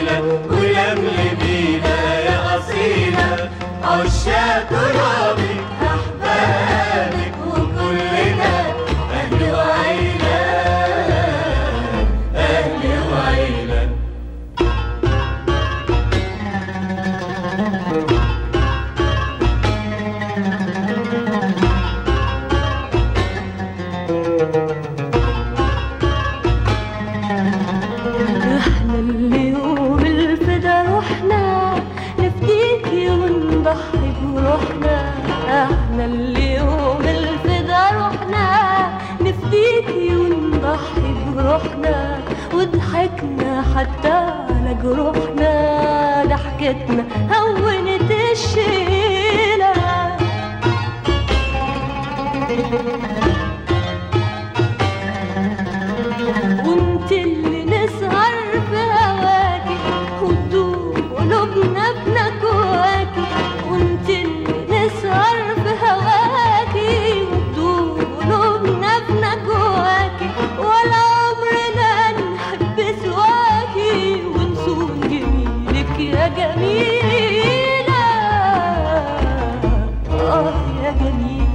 جميلة ولملمينا يا أصيلة، عشاق ترابك أحبابك وكلنا أهل وعيلة، أهل وعيلة. احنا اليوم الفدا روحنا نفديكي ونضحي بروحنا، احنا اليوم الفدا روحنا نفديكي ونضحي بروحنا، وضحكنا حتى على جروحنا، ضحكتنا هونت الشيلة. وانت اللي نسهر في هواكي وتدوب قلوبنا بنكواكي، وانت اللي نسهر في هواكي وتدوب قلوبنا بنكواكي، ولا عمرنا نحب سواكي ونصون جميلك يا جميلة، يا جميلة.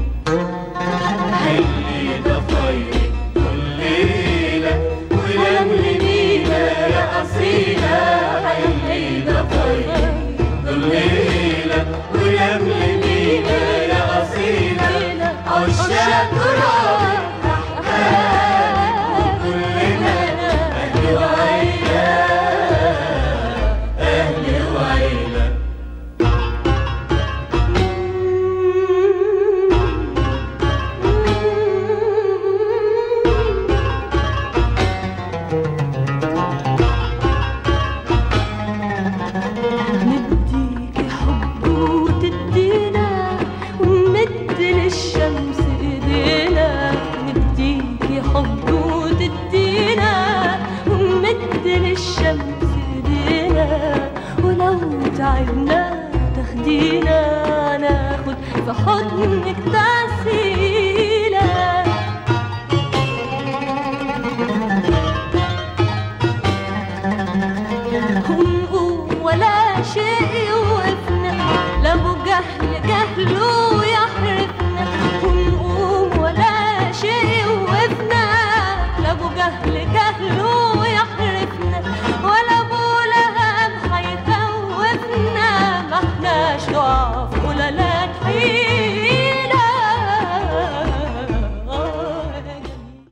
اللي ضفايرك كل ليلة ولملمينا يا أصيلة، اللي ضفايرك كل ليلة ولملمينا يا أصيلة، عشاق ترابك أحبابك وكلنا أهل وعيلة، أهل وعيلة. نديكي حب وتدينا ونمد للشمس ايدينا، نديكي حب وتدينا ونمد للشمس ايدينا، ولو تعبنا تاخدينا ناخد في حضنك تاني.